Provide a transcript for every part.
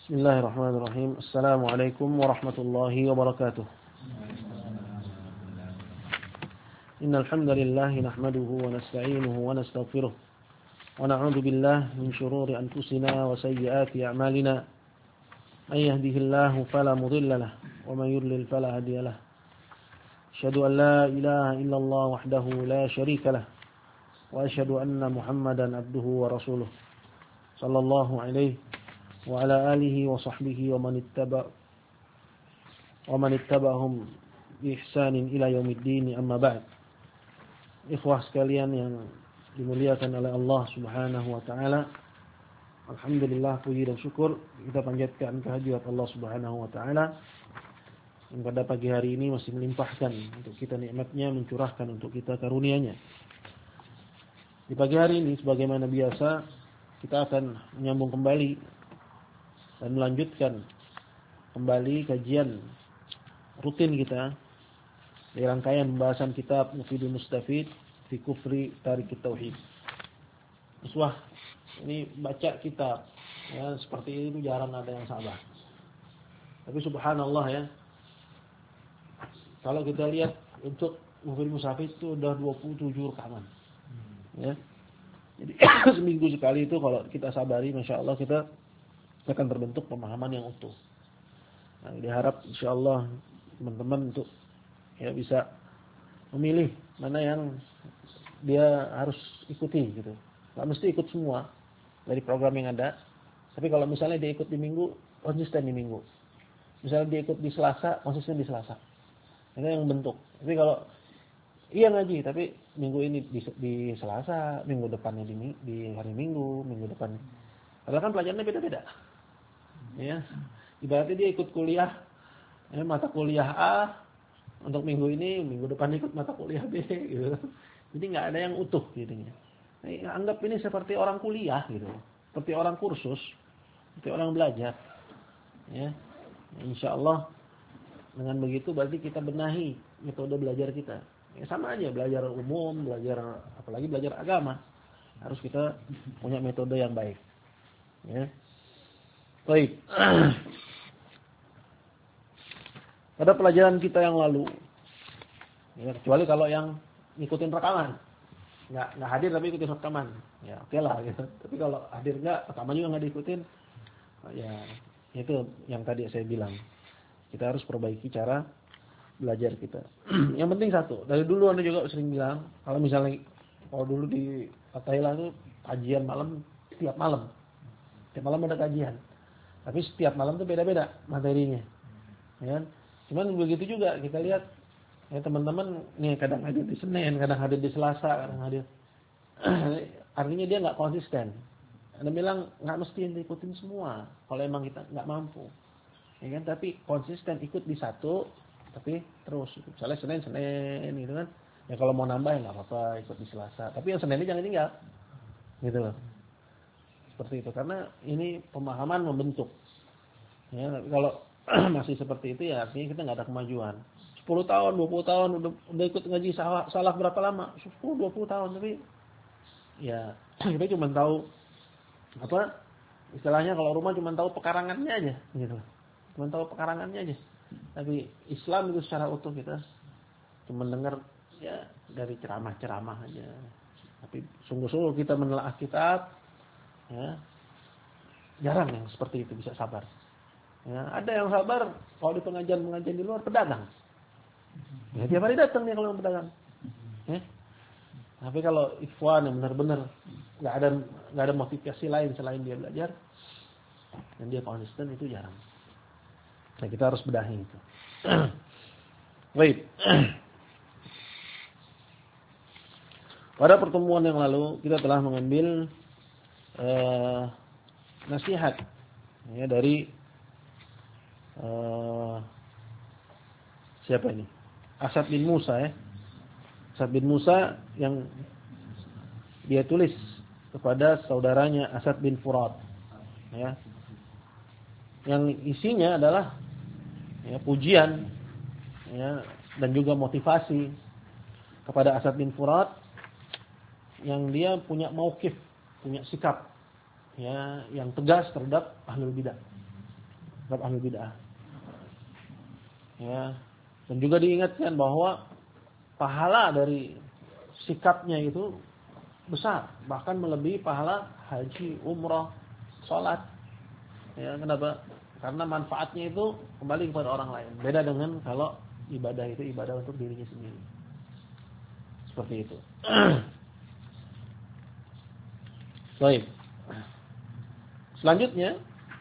Bismillahirrahmanirrahim. Assalamualaikum warahmatullahi wabarakatuh. Innal hamdalillah nahmaduhu wa nasta'inuhu wa nastaghfiruh. Wa na'udzu billahi min shururi anfusina wa sayyiati a'malina. May yahdihillahu fala mudilla lahu wa may yudlil fala hadiya lahu. Asyhadu an la ilaha illallah wahdahu la syarika lahu wa asyhadu anna Muhammadan abduhu wa rasuluh. Sallallahu alaihi wa ala alihi wa sahbihi wa man ittaba'ahum bi ihsanin ila yaumiddin, amma ba'd. Ikhwah sekalian yang dimuliakan oleh Allah Subhanahu wa taala, alhamdulillah, puji dan syukur kita panjatkan kehadirat Allah Subhanahu wa taala yang pada pagi hari ini masih melimpahkan untuk kita nikmatnya, mencurahkan untuk kita karunia-Nya. Di pagi hari ini sebagaimana biasa kita akan menyambung kembali dan melanjutkan kembali kajian rutin kita di rangkaian pembahasan kitab Mufidul Mustafid fi Kufri Tarikit Tauhid. Wah, ini baca kitab ya, seperti itu jarang ada yang sabar. Tapi subhanallah ya, kalau kita lihat untuk Mufidul Mustafid itu udah 27 rekaman. Ya. Jadi seminggu sekali itu kalau kita sabari, masya Allah kita akan terbentuk pemahaman yang utuh. Nah, diharap insyaallah teman-teman untuk ya bisa memilih mana yang dia harus ikuti gitu. Enggak mesti ikut semua dari program yang ada. Tapi kalau misalnya dia ikut di Minggu, konsisten di Minggu. Misalnya dia ikut di Selasa, konsisten di Selasa. Itu yang bentuk. Tapi kalau iya ngaji, tapi minggu ini di Selasa, minggu depannya di hari Minggu, minggu depan. Padahal kan pelajarannya beda-beda. Ya, ibaratnya dia ikut kuliah, ya, mata kuliah A untuk minggu ini, minggu depan ikut mata kuliah B, gitu. Jadi nggak ada yang utuh, jadinya. Nah, anggap ini seperti orang kuliah, gitu, seperti orang kursus, seperti orang belajar. Ya, insya Allah dengan begitu berarti kita benahi metode belajar kita. Ya, sama aja belajar umum, belajar apalagi belajar agama, harus kita punya metode yang baik. Ya. Baik. Pada pelajaran kita yang lalu, ya, kecuali kalau yang ngikutin rekaman, nggak hadir tapi ikutin rekaman, ya oke lah gitu. Tapi kalau hadir rekaman juga nggak diikutin, ya itu yang tadi saya bilang, kita harus perbaiki cara belajar kita. Yang penting satu, dari dulu Anda juga sering bilang, kalau misalnya dulu di Thailand itu kajian malam, setiap malam ada kajian. Tapi setiap malam tuh beda-beda materinya. Ya. Cuman begitu juga kita lihat ya teman-teman nih kadang hadir di Senin, kadang hadir di Selasa, kadang hadir. Artinya dia nggak konsisten. Anda bilang nggak mesti ikutin semua kalau emang kita nggak mampu. Ya kan? Tapi konsisten ikut di satu, tapi terus misalnya Senin gitu kan. Ya kalau mau nambah ya nggak apa-apa ikut di Selasa. Tapi yang Senin ini jangan tinggal. Gitu loh. Seperti itu, karena ini pemahaman membentuk. Ya, kalau masih seperti itu ya artinya kita nggak ada kemajuan. 10 tahun, 20 tahun udah ikut ngaji salah berapa lama? 10, 20 tahun, tapi ya kita cuma tahu apa istilahnya kalau rumah cuma tahu pekarangannya aja gitu. Cuma tahu pekarangannya aja. Tapi Islam itu secara utuh kita cuma dengar ya dari ceramah-ceramah aja. Tapi sungguh-sungguh kita menelaah kitab, ya, jarang yang seperti itu bisa sabar. Ya, ada yang sabar kalau di pengajian di luar pedagang. Ya, tiap hari datang dia kalau pedagang. Ya. Tapi kalau ikhwan yang benar-benar nggak ada motivasi lain selain dia belajar dan dia konsisten, itu jarang. Nah, kita harus bedahi itu. Baik. Pada pertemuan yang lalu kita telah mengambil nasihat ya dari siapa ini? Asad bin Musa ya. Asad bin Musa yang dia tulis kepada saudaranya Asad bin Furat ya. Yang isinya adalah ya, pujian ya, dan juga motivasi kepada Asad bin Furat yang dia punya mauqif, punya sikap ya yang tegas terhadap ahlul bidah. terhadap ahli bid'ah. Ya. Dan juga diingatkan bahwa pahala dari sikapnya itu besar, bahkan melebihi pahala haji, umrah, salat. Ya, kenapa? Karena manfaatnya itu kembali kepada orang lain. Beda dengan kalau ibadah itu ibadah untuk dirinya sendiri. Seperti itu. Baik. Selanjutnya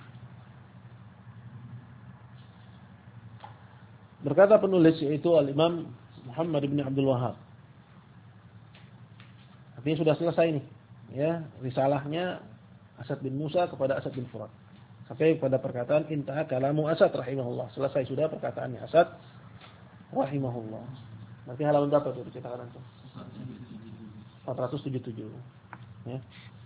berkata penulis yaitu Al-Imam Muhammad bin Abdul Wahhab. Artinya sudah selesai nih, ya, risalahnya Asad bin Musa kepada Asad bin Furat. Sampai pada perkataan intaha kalamu Asad rahimahullah. Selesai sudah perkataannya Asad rahimahullah. Berarti halaman berapa itu dicetakan itu? 477. Ya.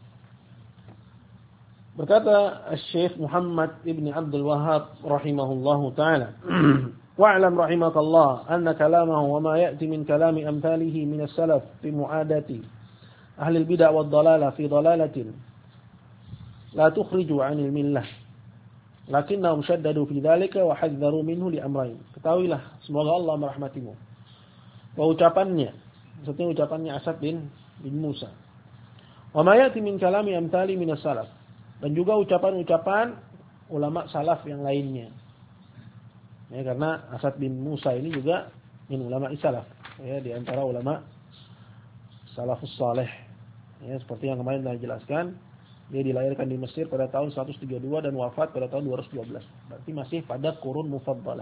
Berkata Syekh Muhammad ibn Abdul Wahhab rahimahullahu taala, wa'lam rahimakallah anna kalamahu wa ma ya'ti min kalami amthalihi min as-salaf fi mu'adati ahli al-bid'ah wad dalalah fi dalalatin la tukhriju 'anil millah lakinnahum shaddadu fi dhalika wa hadzdharu minhu li amrayn. Ketahuilah, semoga Allah merahmatimu, bahwa ucapannya, maksudnya ucapannya Asad bin Musa, wa ma ya'ti min kalami amthali min as-salaf, dan juga ucapan-ucapan ulama salaf yang lainnya. Ya, karena Asad bin Musa ini juga min ulama salaf, ya, di antara ulama salafus saleh. Ya, seperti yang kemarin telah dijelaskan, dia dilahirkan di Mesir pada tahun 132 dan wafat pada tahun 212. Berarti masih pada qurun mufaddalah.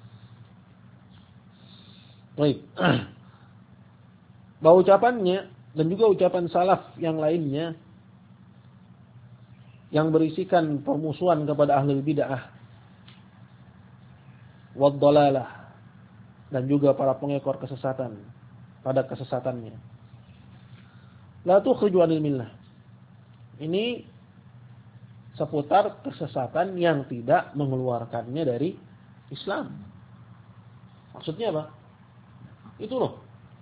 Baik. Bahwa ucapannya dan juga ucapan salaf yang lainnya yang berisikan permusuhan kepada ahli bid'ah wad dalalah, dan juga para pengekor kesesatan pada kesesatannya. La tukhriju 'anil millah. Ini seputar kesesatan yang tidak mengeluarkannya dari Islam. Maksudnya apa? Itu loh.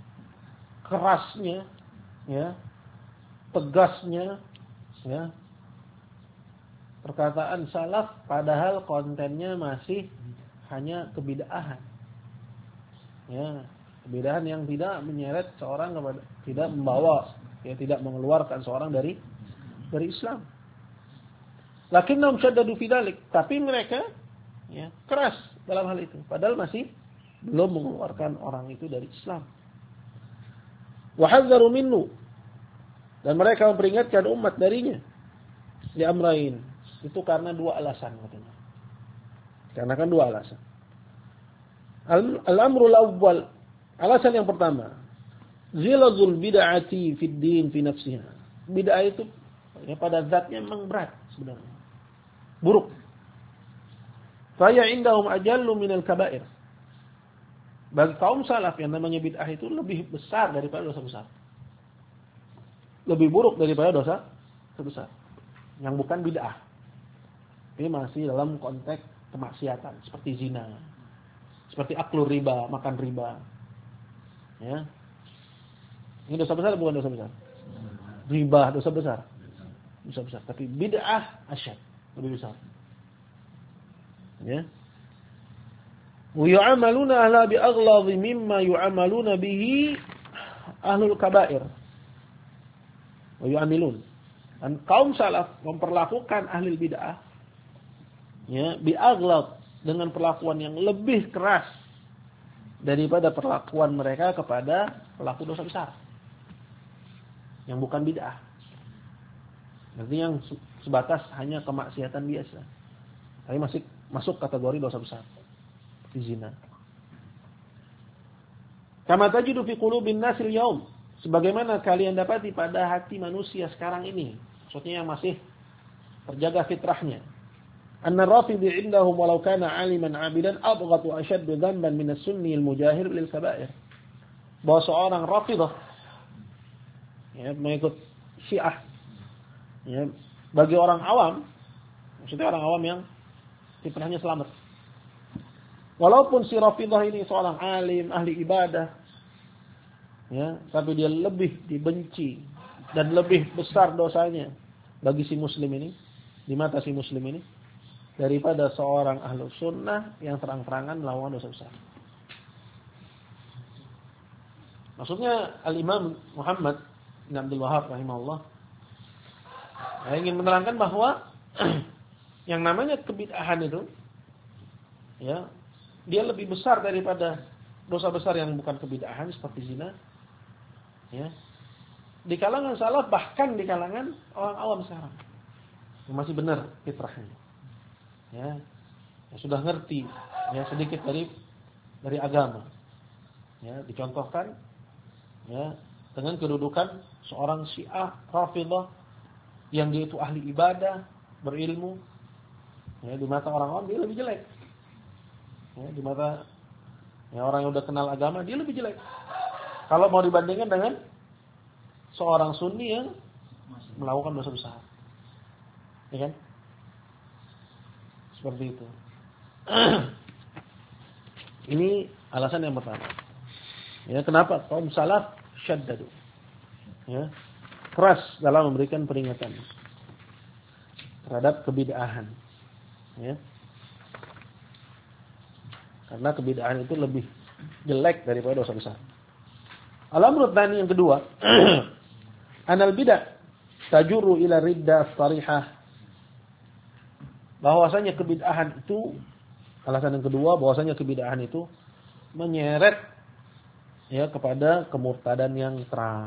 Kerasnya, ya. Tegasnya, ya. Perkataan salaf padahal kontennya masih hanya kebid'ahan. Ya, kebid'ahan yang tidak menyeret seorang kepada, tidak membawa, ya, tidak mengeluarkan seorang dari Islam. Lakinnahum syaddadu fi dzalik, tapi mereka, ya, keras dalam hal itu, padahal masih belum mengeluarkan orang itu dari Islam. Wa hadzdharu minhu, dan mereka memperingatkan umat darinya. Li amrain, itu karena dua alasan katanya. Karena kan dua alasan. Al-amrul awwal, alasan yang pertama, zilazul bid'ati fid din fi nafsiha. Bid'ah itu, ya, pada zatnya memang berat sebenarnya. Buruk. Fa ya indahum ajallu minal kaba'ir. Bagi kaum salaf yang namanya bid'ah itu lebih besar daripada dosa besar. Lebih buruk daripada dosa besar. Yang bukan bid'ah. Ini masih dalam konteks kemaksiatan seperti zina, seperti aklur riba, makan riba. Ya. Ini dosa besar bukan dosa besar? Riba dosa besar. Dosa besar, tapi bid'ah asyad, lebih besar. Ya. Wa yu'amaluna ahla bi aghladhi mimma yu'amaluna bihi ahlul kaba'ir. Wa yu'amilun. Dan kaum salaf memperlakukan ahli bid'ah, ya, bi aghlad, dengan perlakuan yang lebih keras daripada perlakuan mereka kepada pelaku dosa besar yang bukan bid'ah. Berarti yang sebatas hanya kemaksiatan biasa, tapi masih masuk kategori dosa besar, seperti zina. Kama tajidu fi qulubin nasil yaum, sebagaimana kalian dapati pada hati manusia sekarang ini, maksudnya yang masih terjaga fitrahnya. Anna rafidhi indahum walau kana 'aliman 'abidan abghatu ashaddu dhanban min as-sunni al-mujahir lil kaba'ir. Bahwa seorang Rafidhah, ya, mengikut Syiah, ya, bagi orang awam, maksudnya orang awam yang fitrahnya selamat. Walaupun si Rafidhah ini seorang alim, ahli ibadah, ya, tapi dia lebih dibenci dan lebih besar dosanya bagi si muslim ini, di mata si muslim ini, daripada seorang ahlu sunnah yang terang-terangan melakukan dosa besar. Maksudnya Al-Imam Muhammad bin Abdul Wahhab rahimahullah ingin menerangkan bahwa yang namanya kebid'ahan itu, ya, dia lebih besar daripada dosa besar yang bukan kebid'ahan seperti zina, ya. Di kalangan salaf, bahkan di kalangan orang awam sekarang yang masih benar fitrahnya, ya, yang sudah ngerti, ya, sedikit dari agama, ya, dicontohkan, ya, dengan kedudukan seorang Syiah Rafidhah yang dia itu ahli ibadah, berilmu, ya, di mata orang awam dia lebih jelek, ya, di mata, ya, orang yang udah kenal agama dia lebih jelek kalau mau dibandingkan dengan seorang Sunni yang melakukan dosa besar, ya kan? Seperti itu. Ini alasan yang pertama. Ya, kenapa kaum salaf syaddadu? Ya, keras dalam memberikan peringatan terhadap kebid'ahan. Ya. Karena kebid'ahan itu lebih jelek daripada dosa besar. Al-amru tsani yang kedua, anal bid'ah tajurru ila riddah sharihah. Bahwasanya kebid'ahan itu, alasan yang kedua, bahwasanya kebid'ahan itu menyeret, ya, kepada kemurtadan yang terang.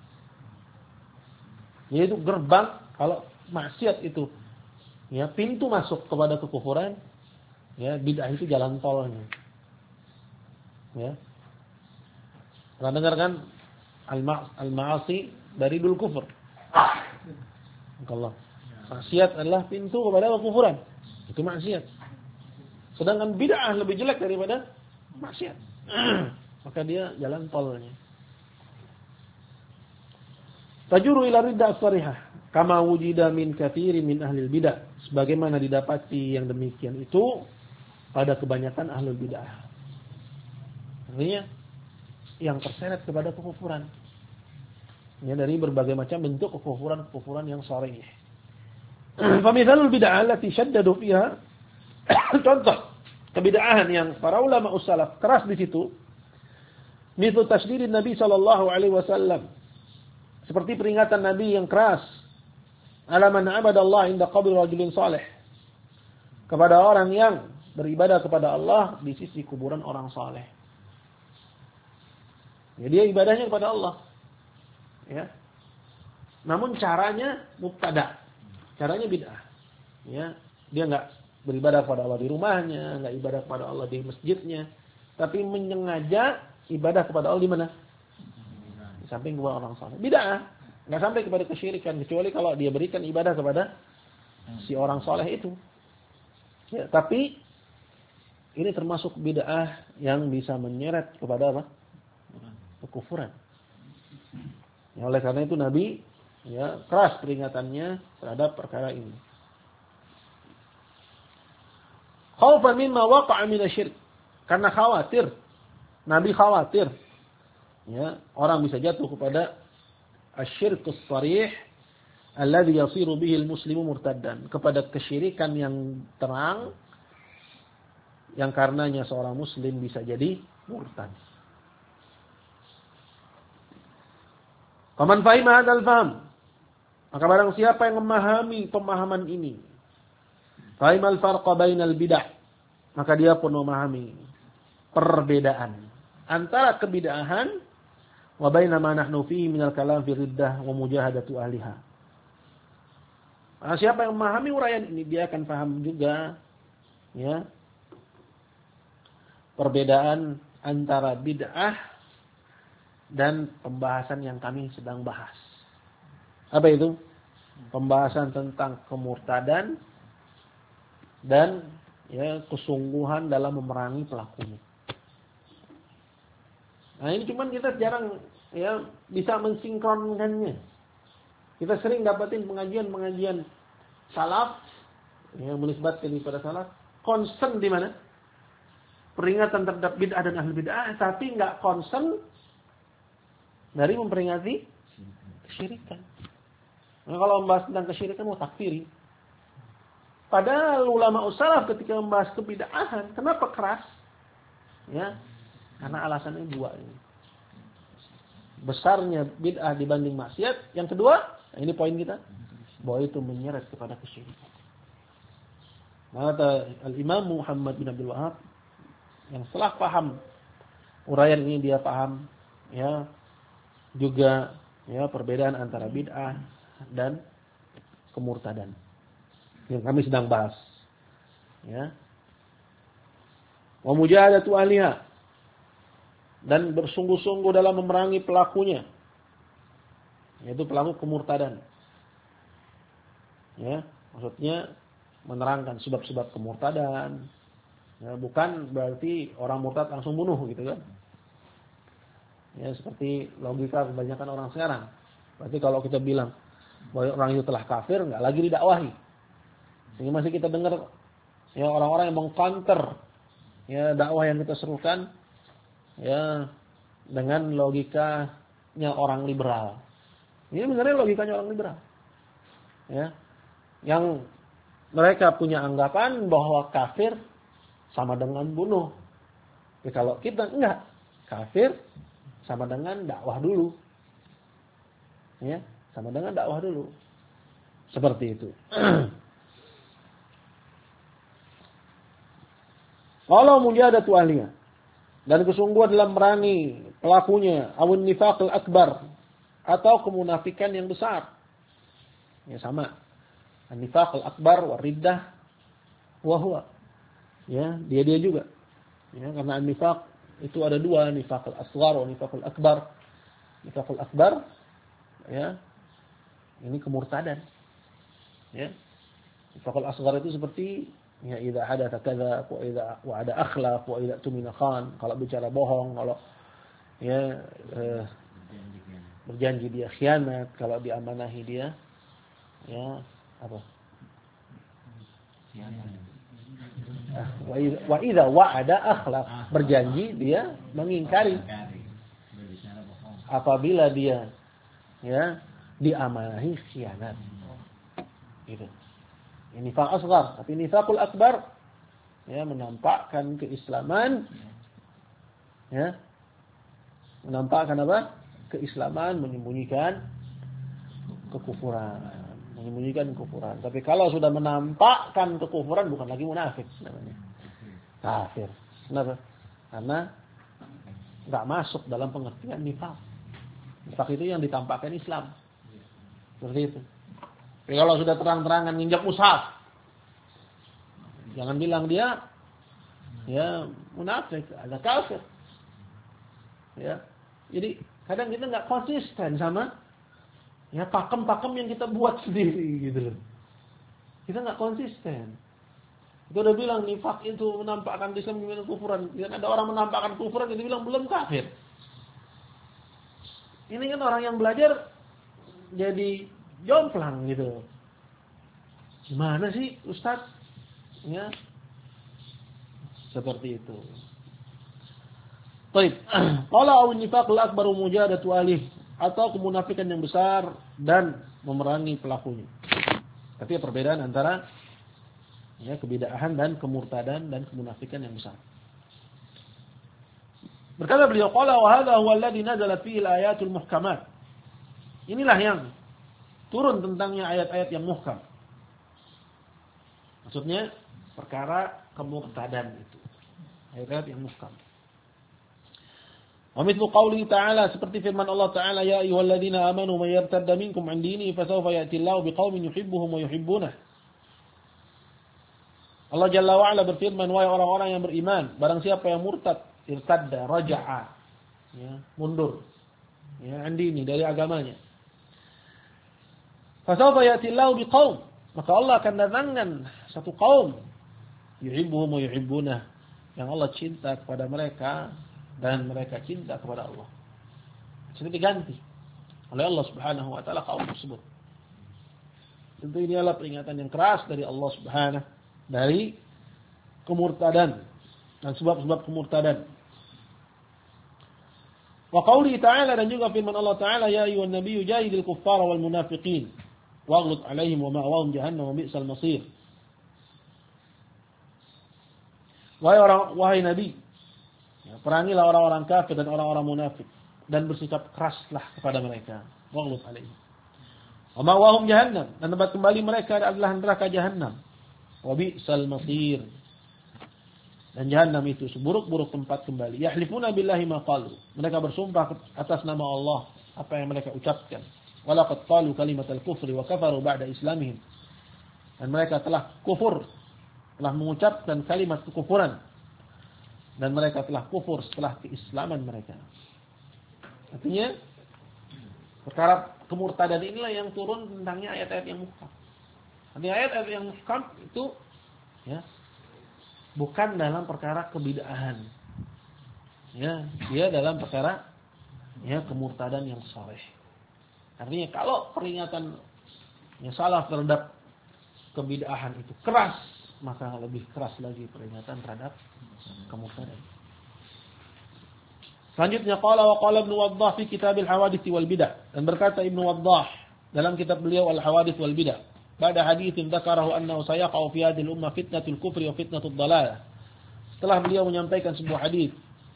Yaitu gerbang, kalau maksiat itu, ya, pintu masuk kepada kekufuran, ya, bid'ah itu jalan tolnya. Ya. Pernah dengar kan al-ma'asi dari dul kufur. Allah. Maksiat adalah pintu kepada kekufuran. Itu maksiat. Sedangkan bid'ah lebih jelek daripada maksiat. Maka dia jalan tolnya. Tajuru ila riddah sharihah kama wujida min katsirin min ahlil bidah. Sebagaimana didapati yang demikian itu pada kebanyakan ahlul bidah. Artinya yang terseret kepada kekufuran. Ya, dari berbagai macam bentuk kekufuran yang sharih. Famithalul bid'ah allati shaddadu fiha. Contoh kebid'ahan yang para ulama ussalaf keras di situ. Mithlu tasdirin Nabi sallallahu alaihi wasallam. Seperti peringatan Nabi yang keras. Ala man abadallah inda qabri rajulin salih. Kepada orang yang beribadah kepada Allah di sisi kuburan orang saleh. Ya, dia ibadahnya kepada Allah. Ya. Namun caranya mubtada. Caranya bid'ah. Ya, dia enggak beribadah kepada Allah di rumahnya, enggak ibadah kepada Allah di masjidnya, tapi menyengaja ibadah kepada Allah di mana? Di samping dua orang saleh. Bid'ah. Enggak sampai kepada kesyirikan kecuali kalau dia berikan ibadah kepada si orang saleh itu. Ya, tapi ini termasuk bid'ah yang bisa menyeret kepada apa? Kekufuran. Ya, oleh karena itu Nabi, ya, keras peringatannya terhadap perkara ini. Khaufan mimma waqa'a minasyirk. Karena khawatir. Nabi khawatir, ya, orang bisa jatuh kepada asyirkus sharih alladhi yasiru bihi al-muslimu murtaddan, kepada kesyirikan yang terang yang karenanya seorang muslim bisa jadi murtad. Faman fahima hadzal fahm, maka barang siapa yang memahami pemahaman ini, fahimal farqa bainal bid'ah, maka dia pun memahami perbedaan antara kebid'ahan wa baina ma nahnu fihi minal kalam fi riddah wa mujahadatu ahliha. Nah, siapa yang memahami uraian ini, dia akan paham juga, ya, perbedaan antara bid'ah dan pembahasan yang kami sedang bahas. Apa itu? Pembahasan tentang kemurtadan dan, ya, kesungguhan dalam memerangi pelakunya. Nah, ini cuman kita jarang, ya, bisa mensinkronkannya. Kita sering dapatin pengajian salaf, yang menisbatkan kepada salaf, concern di mana? Peringatan terhadap bid'ah dan ahli bid'ah, tapi enggak concern dari memperingati kesyirikan. Nah, kalau membahas tentang kesyirikan, mau takfiri. Padahal ulama salaf ketika membahas kebid'ahan, kenapa keras? Ya, karena alasannya dua ini. Besarnya bid'ah dibanding maksiat. Yang kedua, ini poin kita, bahwa itu menyeret kepada kesyirikan. Maka Al-Imam Muhammad bin Abdul Wahhab yang setelah paham uraian ini, dia paham ya juga ya perbedaan antara bid'ah dan kemurtadan yang kami sedang bahas. Ya. Wa mujahadatu ahliha, dan bersungguh-sungguh dalam memerangi pelakunya, yaitu pelaku kemurtadan. Ya, maksudnya menerangkan sebab-sebab kemurtadan. Ya, bukan berarti orang murtad langsung bunuh gitu kan. Ya, seperti logika kebanyakan orang sekarang. Berarti kalau kita bilang bahwa orang itu telah kafir, nggak lagi didakwahi. Sehingga masih kita dengar ya orang-orang yang mengcounter ya dakwah yang kita serukan ya dengan logikanya orang liberal. Ini sebenarnya logikanya orang liberal. Ya. Yang mereka punya anggapan bahwa kafir sama dengan bunuh. Tapi kalau kita enggak, kafir sama dengan dakwah dulu. Ya, sama dengan dakwah dulu. Seperti itu. Kalau mujahadatu ahliya, dan kesungguhan dalam merangi pelakunya, awun nifaqul akbar, atau kemunafikan yang besar. Ya sama. An-nifaqul akbar wa riddah wa huwa. Ya, dia juga. Ya, karena an-nifaq itu ada dua, nifaqul asghar wa nifaqul akbar. Nifaqul akbar ya, ini kemurtadan. Ya. Nifaqul asghar itu seperti ya idza hadatsa kadza wa idza wa'ada akhlaq wa idza tumina khan, kalau bicara bohong, kalau ya berjanji dia khianat, kalau diamanahi dia ya apa? Wa idza wa'ada akhlaq, berjanji dia mengingkari. Apabila dia ya diamanahi khianat. Gitu. Ini nifaq asghar, tapi nifaqul akbar ya menampakkan keislaman ya. Menampakkan apa? Keislaman, menyembunyikan kekufuran. Menyembunyikan kekufuran. Tapi kalau sudah menampakkan kekufuran, bukan lagi munafik namanya. Kafir. Kenapa? Karena enggak masuk dalam pengertian nifaq. Nifaq itu yang ditampakkan Islam. Seperti itu. Tapi kalau sudah terang-terangan nginjak mushaf, jangan bilang dia ya munafik, ada kafir. Ya. Jadi kadang kita enggak konsisten sama ya pakem-pakem yang kita buat sendiri gitu loh. Kita enggak konsisten. Kita udah bilang nifak itu menampakkan Islam dengan kufuran. Dan ada orang menampakkan kufuran, kita bilang belum kafir. Ini kan orang yang belajar jadi jomplang gitu. Gimana sih Ustaz? Ya. Seperti itu. Baik. Qala awin nifaqul akbar mujahadatu alih, atau kemunafikan yang besar dan memerangi pelakunya. Tapi perbedaan antara ya kebid'ahan dan kemurtadan dan kemunafikan yang besar. Berkata beliau, qala wa hadha huwa alladhi nazalat fihi al-ayatul muhkamat. Inilah yang turun tentangnya ayat-ayat yang muhkam. Maksudnya perkara kemurtadan itu. Ayat-ayat yang muhkam. Wa mithlu qouli ta'ala, seperti firman Allah Ta'ala, ya ayyuhalladzina amanu may yartadda minkum 'an dinihi fasawfa ya'ti Allahu biqaumin yuhibbuhum wa yuhibbunah. Allah Jalla wa Ala berfirman, wahai orang-orang yang beriman, barang siapa yang murtad, irtadda, raja'a, ya, mundur, ya, 'an dini, dari agamanya. Fasawfa ya'ti Allahu biqaum, maka Allah akan datangkan satu kaum, yuhibbuhum wa yuhibbunah, yang Allah cinta kepada mereka dan mereka cinta kepada Allah. Sudah diganti oleh Allah Subhanahu wa taala kaum tersebut. Tentu ini adalah peringatan yang keras dari Allah Subhanahu dari kemurtadan dan sebab-sebab kemurtadan. Wa qauli ta'ala, dan juga firman Allah Ta'ala, ya ayyuhan nabiyyu jahidil kuffara wal munafiqin waghlud 'alaihim wa ma'wahum jahannam wa bi'sal masir. Wahai Nabi, ya, perangilah orang-orang kafir dan orang-orang munafik dan bersikap keraslah kepada mereka. Waghlub alaihim. Wa ma'wahum jahannam, dan tempat kembali mereka adalah neraka Jahannam. Wa bi'sal masir. Dan Jahannam itu seburuk-buruk tempat kembali. Yahlifuna billahi ma qalu. Mereka bersumpah atas nama Allah apa yang mereka ucapkan. Walaqad qalu kalimatal kufri wa kafaru ba'da islamihim. Dan mereka telah kufur, telah mengucapkan kalimat kekufuran. Dan mereka telah kufur setelah keislaman mereka. Artinya perkara kemurtadan inilah yang turun tentangnya ayat-ayat yang muhkam. Artinya ayat-ayat yang muhkam itu ya bukan dalam perkara kebid'ahan. Ya, dia dalam perkara ya kemurtadan yang sharih. Artinya kalau peringatan yang salah terhadap kebid'ahan itu keras, maka lebih keras lagi peringatan terhadap kemurtadan. Selanjutnya qala Ibnu Waddah fi kitab al-hawadits wal bid'ah, dan berkata Ibnu Waddah dalam kitab beliau al-hawadits wal bid'ah, pada hadis dzakarahu annahu sayaqa'u fi hadhihi al-ummah fitnatul kufri wa fitnatud dhalalah. Setelah beliau menyampaikan sebuah hadis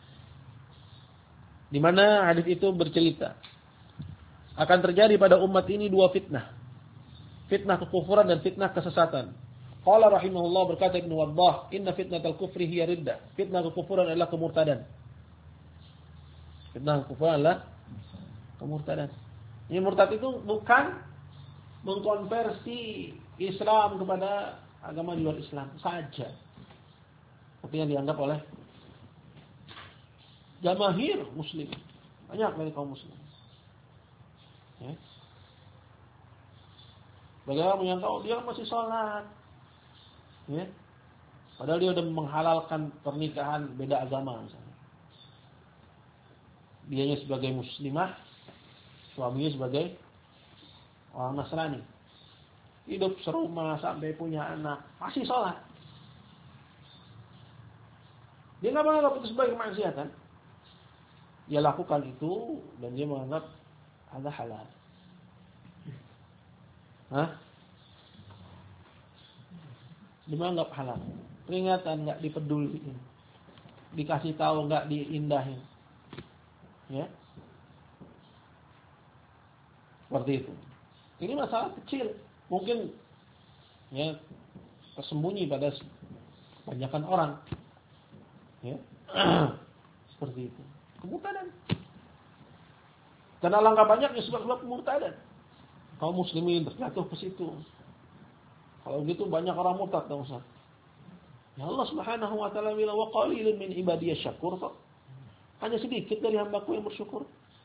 di mana hadis itu bercerita akan terjadi pada umat ini dua fitnah. Fitnah kekufuran dan fitnah kesesatan. Qala rahimahullah, berkata Ibnu Waddah, inna fitnatal kufri hiya riddah. Fitnah kekufuran adalah kemurtadan. Fitnah kekufuran adalah kemurtadan. Ini murtad itu bukan mengkonversi Islam kepada agama di luar Islam saja, seperti yang dianggap oleh jamaahir muslim, banyak dari kaum muslim. Ya. Bagaimana menyangka dia masih sholat, ya. Padahal dia sudah menghalalkan pernikahan beda agama misalnya. Dianya sebagai muslimah, suaminya sebagai orang Nasrani. Hidup serumah sampai punya anak, masih sholat. Dia nggak menganggap itu sebagai kemaksiatan. Dia lakukan itu dan dia menganggap ada halal. Hah? Dia menganggap halal. Peringatan nggak dipeduliin, dikasih tahu nggak diindahin. Ya, seperti itu. Ini masalah kecil, mungkin ya tersembunyi pada kebanyakan orang. Ya. Seperti itu. Kemurtadan. Dan alangkah banyaknya sebab-sebab kemurtadan. Kaum muslimin terjatuh ke situ. Kalau gitu banyak orang murtad dong, Ustaz. Ya Allah Subhanahu wa taala bilang wa qalilun min ibadiyasy syakur. Hanya sedikit dari hambaku yang bersyukur.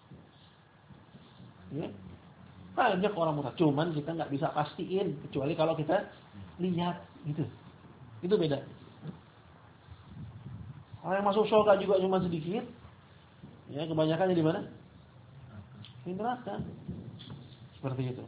Ya. Banyak orang murtad, cuman kita nggak bisa pastiin kecuali kalau kita lihat gitu. Itu beda. Orang yang masuk surga juga cuma sedikit. Ya, kebanyakannya di mana? Di neraka. Seperti itu.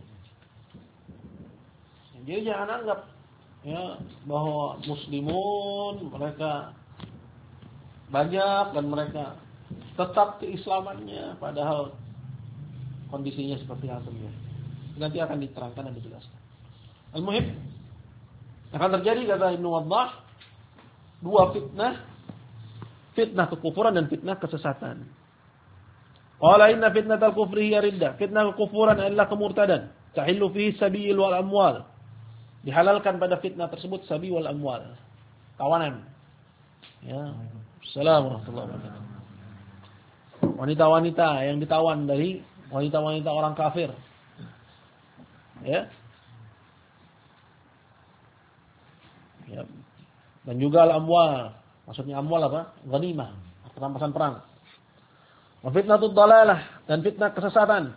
Jadi jangan anggap ya bahwa muslimun mereka banyak dan mereka tetap keislamannya padahal kondisinya seperti apa ya. Nanti akan diterangkan dan dijelaskan. Al-muhim akan terjadi kata Ibnu Waddah dua fitnah, fitnah kekufuran dan fitnah kesesatan. Qala inna fitnatal kufri hiya riddah. Fitnah kekufuran adalah kemurtadan. Tahillu fihi sabil wal amwal. Dihalalkan pada fitnah tersebut sabil wal amwal. Tawanan. Ya. Assalamualaikum warahmatullahi wabarakatuh. Wanita-wanita yang ditawan dari wanita-wanita orang kafir. Ya. Ya. Dan juga al-amwal. Maksudnya amwal apa? Ghanimah, rampasan perang. Wa fitnatud dhalalah, dan fitnah kesesatan.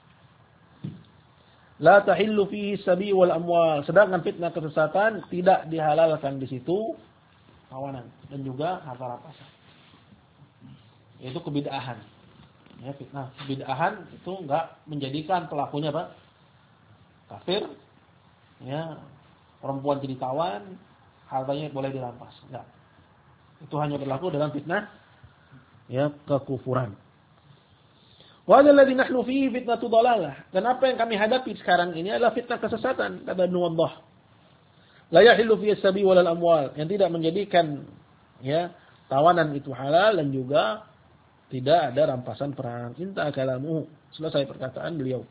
La tahillu fihi sabi wal amwal. Sedangkan fitnah kesesatan tidak dihalalkan di situ tawanan dan juga harta rampasan. Yaitu kebid'ahan. Ya, fitnah kebid'ahan itu enggak menjadikan pelakunya apa? Kafir. Ya, perempuan jadi tawan, hartanya boleh dirampas. Enggak. Itu hanya berlaku dalam fitnah ya kekufuran. Wa alladhi nahnu fihi fitnatu dhalalah. Dan apa yang kami hadapi sekarang ini adalah fitnah kesesatan, kata Ibnu Waddah. La yahillu fihi as-sabi wal amwal, yang tidak menjadikan Ya, tawanan itu halal dan juga tidak ada rampasan perang. Inta kalamuhu. Selesai perkataan beliau.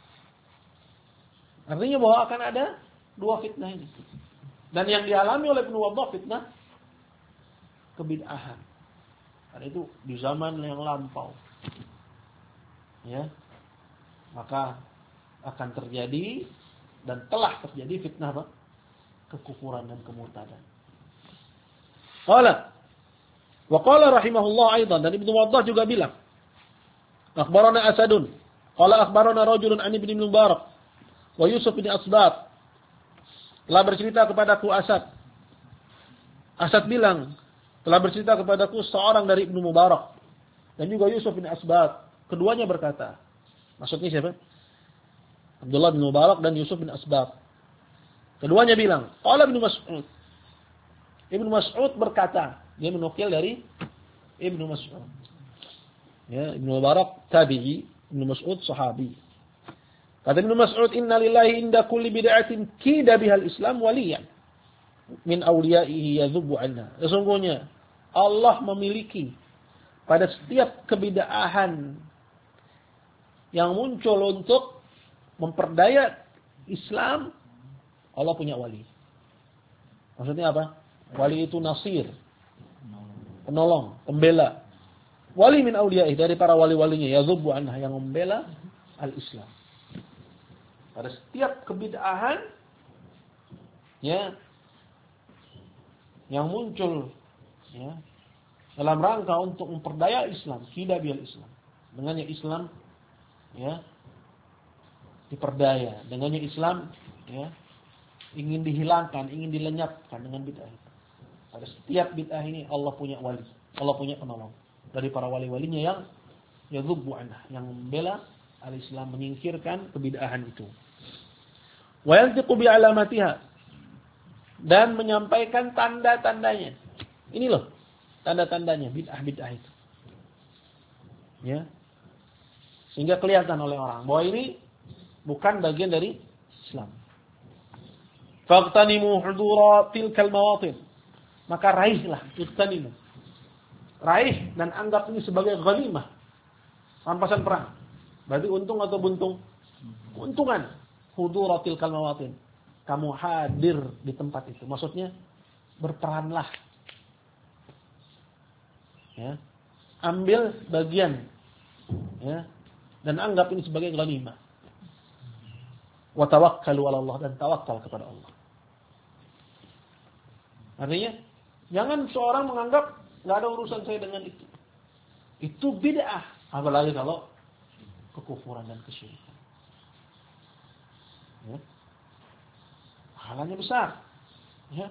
Artinya bahwa akan ada dua fitnah ini. Dan yang dialami oleh Ibnu Waddah fitnah kebid'ahan. Karena itu di zaman yang lampau. Ya. Maka akan terjadi dan telah terjadi fitnah apa? Kekufuran dan kemurtadan. Qala wa qala rahimahullah aidan, dan Ibnu Waddah juga bilang, akhbarana Asadun qala akhbarana rajulun an Ibnu Mubarak wa Yusuf bin Asbat, telah bercerita kepadaku Asad. Asad bilang, telah bercerita kepadaku seorang dari Ibnu Mubarak dan juga Yusuf bin Asbat. Keduanya berkata, maksudnya siapa? Abdullah bin Mubarak dan Yusuf bin Asbat. Keduanya bilang, qala Ibnu Mas'ud. Ibnu Mas'ud berkata, dia menukil dari Ibnu Mas'ud. Ya, Ibnu Mubarak tabi'i, Ibnu Mas'ud sahabi. Kata Ibnu Mas'ud, inna lillahi inda kulli bid'atin kida bihal Islam waliyan min awliyaihi yadhubu anha. Sesungguhnya Allah memiliki pada setiap kebid'ahan yang muncul untuk memperdaya Islam, Allah punya wali. Maksudnya apa? Wali itu nasir, penolong, pembela. Wali min awliyaihi, dari para wali-walinya, yadhubu anha, yang membela al-Islam. Pada setiap kebid'ahan ya yang muncul ya dalam rangka untuk memperdaya Islam, kida bil Islam. Dengannya Islam ya diperdaya, dengannya Islam ya ingin dihilangkan, ingin dilenyapkan dengan bid'ah itu. Pada setiap bid'ah ini Allah punya wali, Allah punya penolong dari para wali-walinya yang yadhubbu anha, yang membela al-Islam, menyingkirkan kebid'ahan itu. Wa yantiqu bi alamatiha, dan menyampaikan tanda-tandanya. Ini loh tanda-tandanya bid'ah-bid'ah itu. Ya. Sehingga kelihatan oleh orang bahwa ini bukan bagian dari Islam. Faqtanimu hudura tilkal mawatin. Maka raihlah, iqtanimu. Raih dan anggap ini sebagai ghanimah, rampasan perang. Berarti untung atau buntung? Keuntungan. Hudura tilkal mawatin. Kamu hadir di tempat itu. Maksudnya berperanlah. Ya. Ambil bagian. Ya. Dan anggap ini sebagai ghanimah. Wa tawakkalu 'ala Allah, dan tawakal kepada Allah. Artinya, jangan seorang menganggap enggak ada urusan saya dengan itu. Itu bid'ah, apalagi kalau kekufuran dan kesyirikan. Ya. Pahalanya besar. Ya.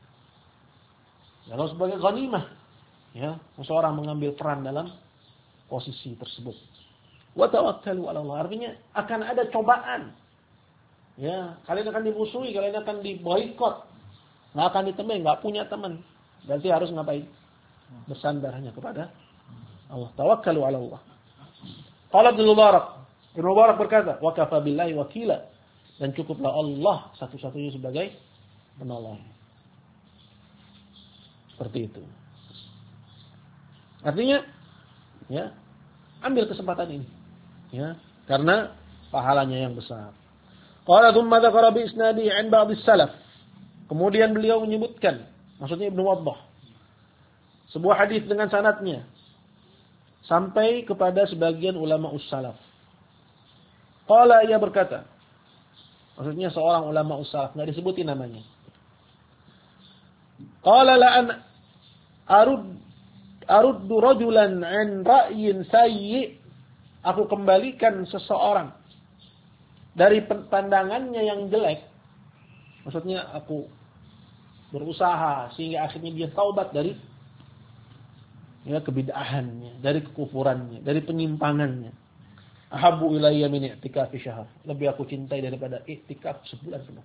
Kalau sebagai ghanimah, ya, seseorang mengambil peran dalam posisi tersebut. Wa tawakkalu 'ala Allah, artinya akan ada cobaan. Ya, kalian akan dimusuhi, kalian akan diboikot. Enggak akan ditemui, enggak punya teman. Berarti harus ngapain? Bersandar hanya kepada Allah. Tawakkalu 'ala Allah. Qala Ibnu Mubarak. Ibnu Mubarak berkata, "Wa kafa billahi wakila." Dan cukuplah Allah satu-satunya sebagai penolong. Seperti itu. Artinya, ya, ambil kesempatan ini, ya, karena pahalanya yang besar. Qala tsumma dzakara bi isnadi 'an ba'd as-salaf. Kemudian beliau menyebutkan, maksudnya Ibnu Waddah, sebuah hadis dengan sanadnya sampai kepada sebagian ulama us-salaf. Qala, ia berkata, maksudnya seorang ulama us-salaf, enggak disebutin namanya. Qala la an aruddu rajulan 'an ra'yin sayyi. Aku kembalikan seseorang dari pandangannya yang jelek. Maksudnya aku berusaha sehingga akhirnya dia taubat dari ya kebid'ahannya, dari kekufurannya, dari penyimpangannya. Ahabbu ilayya min i'tikafi syahr. Lebih aku cintai daripada i'tikaf sebulan penuh.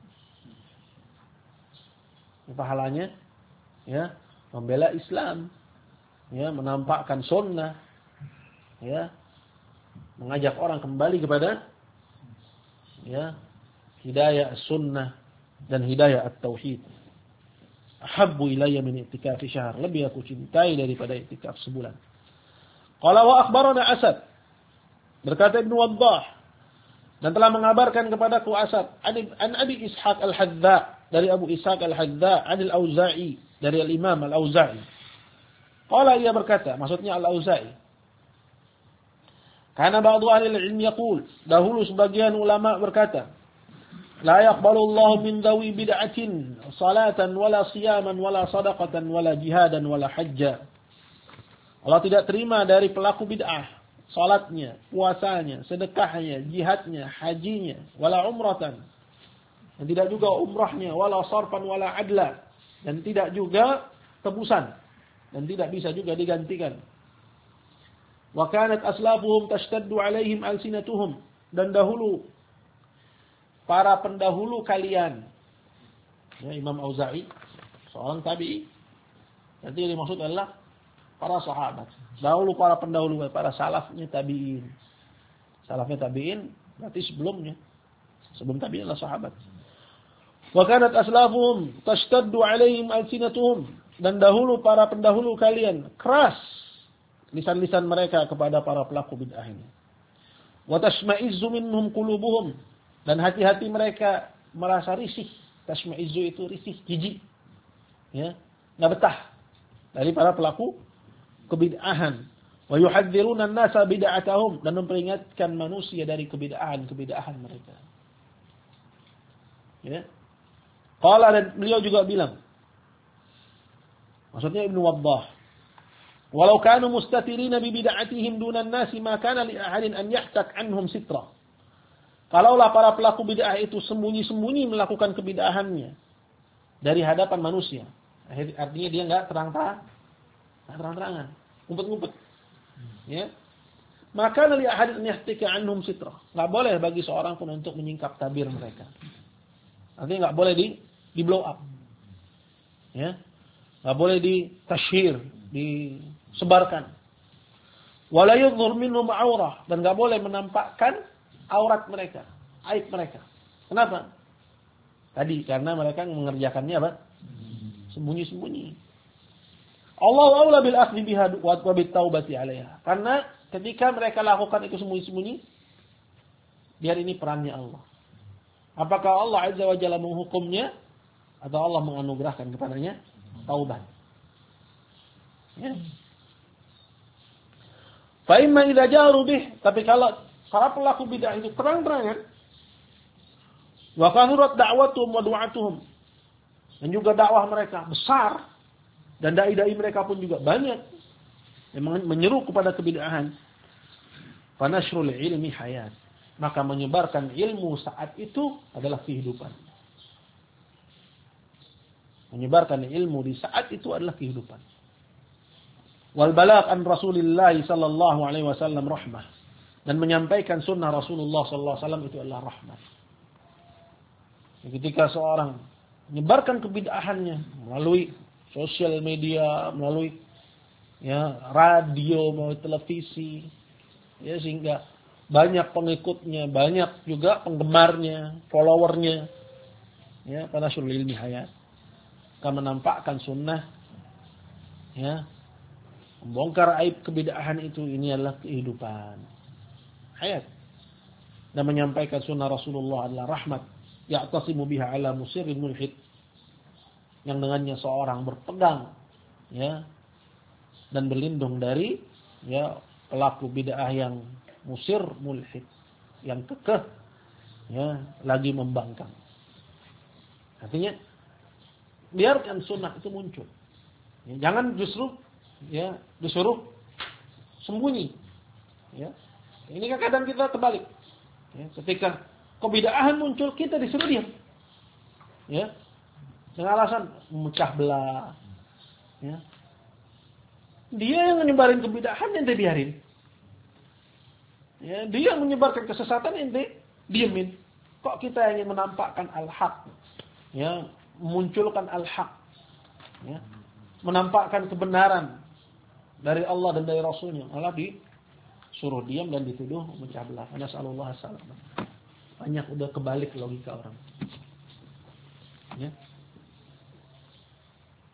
Pahalanya ya membela Islam, ya menampakkan sunnah, ya mengajak orang kembali kepada ya hidayah as-sunnah dan hidayah at-tauhid. Ahabbu ilayya min i'tikafi syahr. Lebih aku cintai daripada i'tikaf sebulan. Qala wa akhbarana Asad. Berkata Ibnu Waddah. Dan telah mengabarkan kepadaku Asad. An Abi Ishaq al-Hadza. Dari Abu Ishaq al-Hadza. An al-Auza'i. Dari al-Imam al-Auza'i. Qala ia berkata. Maksudnya al-Auza'i. Karena ba'du ahli ilm yaqul. Dahulu sebagian ulama berkata. La yaqbalu Allah min dhawi bid'atin salatan wala siyaman wala sadaqatan wala jihadan wala hajja. Allah tidak terima dari pelaku bid'ah salatnya, puasanya, sedekahnya, jihadnya, hajinya, wala umratan. Dan tidak juga umrahnya, wala sarfan wala adla. Dan tidak juga tebusan. Dan tidak bisa juga digantikan. Wa kanat aslafuhum tashtaddu alaihim alsinatuhum. Dan dahulu para pendahulu kalian. Ya, Imam Auza'i, seorang tabi'i. Jadi yang dimaksud adalah para sahabat. Dahulu para pendahulu, para salafnya tabi'in. Salafnya tabi'in berarti sebelumnya. Sebelum tabi'in adalah sahabat. Wa kanat aslafuhum tashtaddu alaihim alsinatuhum. Dan dahulu para pendahulu kalian keras lisan-lisan mereka kepada para pelaku bid'ah ini. Wa tashma'izzu minhum qulubuhum. Dan hati-hati mereka merasa risih. Tashma'izzu itu risih, jijik. Ya, enggak betah dari para pelaku kebid'ahan. Wa yuhadziruna an-nasa bid'atahum, dan memperingatkan manusia dari kebid'ahan mereka. Ya. Qala, dan beliau juga bilang. Maksudnya Ibnu Waddah. Walau kanu mustatirina bi bid'atihim dunan nasi ma kana li ahadin an yahtak anhum sitra. Kalaulah para pelaku bid'ah itu sembunyi-sembunyi melakukan kebid'ahannya dari hadapan manusia. Artinya dia enggak terang-terangan, ngumpet-ngumpet. Ya. Maka li ahadin yahtika anhum sitra. Enggak boleh bagi seorang pun untuk menyingkap tabir mereka. Artinya enggak boleh di blow up. Ya. Enggak boleh ditashhir, disebarkan. Wala yudhhir minhum aurah, dan enggak boleh menampakkan aurat mereka, aib mereka. Kenapa? Tadi karena mereka mengerjakannya apa? Sembunyi-sembunyi. Allah aula bil akhdhi biha wa bit taubati 'alaiha. Karena ketika mereka lakukan itu sembunyi-sembunyi, biar ini perannya Allah. Apakah Allah Azza wa Jalla menghukumnya atau Allah menganugerahkan kepadanya taubat? Ya. Fa imma idza jaru bih, tapi kalau para pelaku bid'ah itu terang-terangan, wa kanurat da'watuhum wa du'atuhum, dan juga dakwah mereka besar, dan dai-dai mereka pun juga banyak yang menyeru kepada kebid'ahan. Fa nashrul ilmi hayat, maka menyebarkan ilmu saat itu adalah kehidupan. Menyebarkan ilmu di saat itu adalah kehidupan. Wal balagh an Rasulillah sallallahu alaihi wasallam rahmah. Dan menyampaikan sunnah Rasulullah SAW itu adalah rahmat. Ketika seorang menyebarkan kebid'ahannya melalui sosial media, melalui radio, melalui televisi, ya, sehingga banyak pengikutnya, banyak juga penggemarnya, followernya, ya, karena sulul ilmi hayat, akan menampakkan sunnah, ya, membongkar aib kebid'ahan itu, ini adalah kehidupan. Hayat, dan menyampaikan sunnah Rasulullah adalah rahmat, ya'tasimu biha ala musirrin mulhid, yang dengannya seorang berpegang, ya, dan berlindung dari, ya, pelaku bid'ah yang musir mulhid, yang kekeh, ya, lagi membangkang. Artinya biarkan sunnah itu muncul, ya, jangan justru, ya, disuruh sembunyi, ya. Ini kan kadang kita terbalik. Ya, ketika kebid'ahan muncul, kita disuruh diam. Ya. Dengan alasan memecah belah. Ya. Dia yang menyebarin kebid'ahan, ente biarin. Ya, dia yang menyebarkan kesesatan, ente diemin. Kok kita ingin menampakkan al-haq? Ya, memunculkan al-haq. Ya. Menampakkan kebenaran dari Allah dan dari Rasulnya. Allah suruh diam dan dituduh memecah belah. Nasallallahu alaihi wasallam. Banyak udah kebalik logika orang. Ya.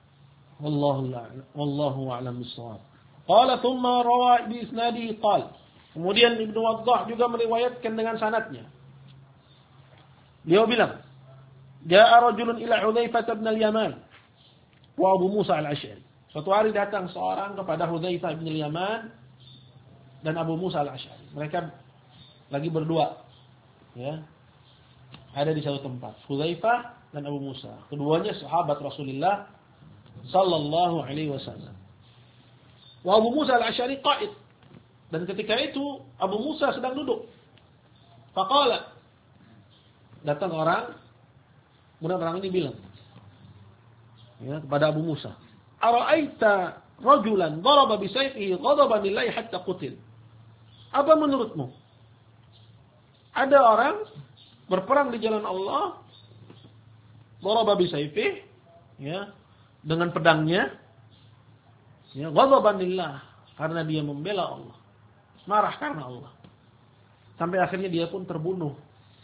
Wallahu a'lam bissawab. Qala thumma rawa bi isnadihi qala. Kemudian Ibnu Waddah juga meriwayatkan dengan sanadnya. Beliau bilang, "Ja'a rajulun ila Hudzaifah bin al-Yaman wa Abu Musa al-Asy'ari." Suatu hari datang seorang kepada Hudzaifah bin al-Yaman dan Abu Musa al-Asy'ari. Mereka lagi berdua, ya. Ada di satu tempat, Hudzaifah dan Abu Musa. Keduanya sahabat Rasulullah sallallahu alaihi wasallam. Wa Abu Musa al-Asy'ari qa'id. Dan ketika itu Abu Musa sedang duduk. Faqala, datang orang, kemudian orang ini bilang, ya, kepada Abu Musa, "Ara'aita rajulan daraba bi sayfihi ghadaban lillahi hatta qutil." Apa menurutmu? Ada orang berperang di jalan Allah, daraba bi sayfihi, ya, dengan pedangnya, ya, ghadaban lillah, karena dia membela Allah. Marah karena Allah. Sampai akhirnya dia pun terbunuh.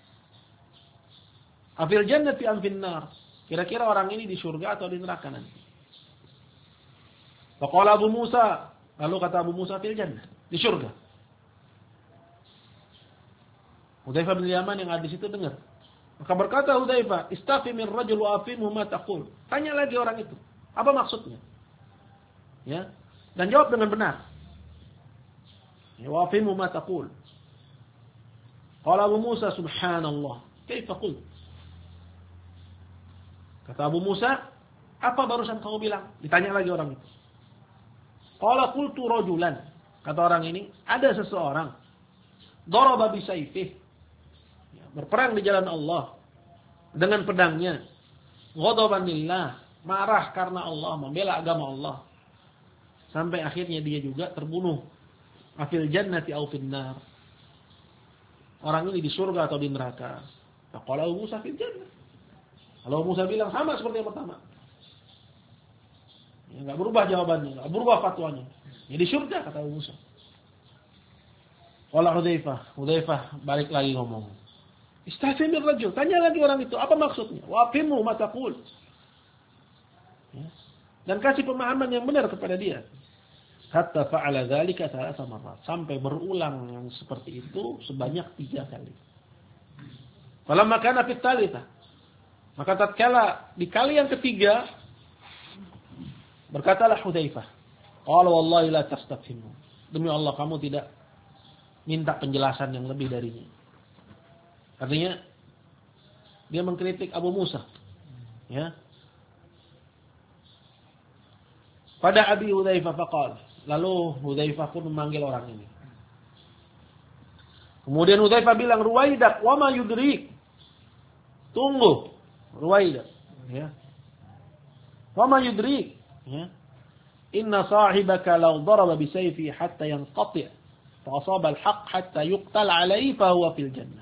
Afil jannati am finnar. Kira-kira orang ini di surga atau di neraka nanti? Faqala Abu Musa, lalu kata Abu Musa, fil jannah, di surga. Hudzaifah bin Yaman yang ada di situ dengar. Maka berkata Hudzaifah, "Istaqi min rajul wa afimhu ma taqul." Tanya lagi orang itu, apa maksudnya? Ya. Dan jawab dengan benar. Ya, wa afimhu ma taqul. Qala Abu Musa, "Subhanallah, kaifa qult?" Kata Abu Musa, "Apa barusan kamu bilang?" Ditanya lagi orang itu. Qala qultu rajulan. Kata orang ini, ada seseorang daraba bi sayfihi, berperang di jalan Allah dengan pedangnya, ghadaban lillah, marah karena Allah, membela agama Allah. Sampai akhirnya dia juga terbunuh. Afil jannati aw finnar. Orang ini di surga atau di neraka? Faqala Abu Musa fil jannah. Kalau Musa bilang sama seperti yang pertama. Ya, enggak berubah jawabannya, enggak berubah fatwanya. Ya di surga kata Abu Musa. Qala Hudzaifah balik lagi ngomong. Istafimir rajul, tanya lagi orang itu, apa maksudnya? Wa aqimu ma taqul. Ya. Dan kasih pemahaman yang benar kepada dia. Hatta fa'ala dzalika thalatha marrat, sampai berulang yang seperti itu sebanyak 3 kali. Falamma kana fit tsalitsah, maka tatkala di kali yang ketiga berkatalah Hudzaifah, "Qala wallahi la tastafhimu." Demi Allah kamu tidak minta penjelasan yang lebih darinya. Artinya dia mengkritik Abu Musa. Ya. Pada Abi Hudzaifah faqala, lalu Hudzaifah pun memanggil orang ini. Kemudian Hudzaifah bilang, "Ruwaidak, wa ma yudrik." Tunggu, Ruwaidak, ya. Wa ma yudrik, ya. Inna sahibaka law daraba bi sayfi hatta yanqati' fa asaba al-haqq hatta yuqtal 'alayhi fa huwa fil jannah.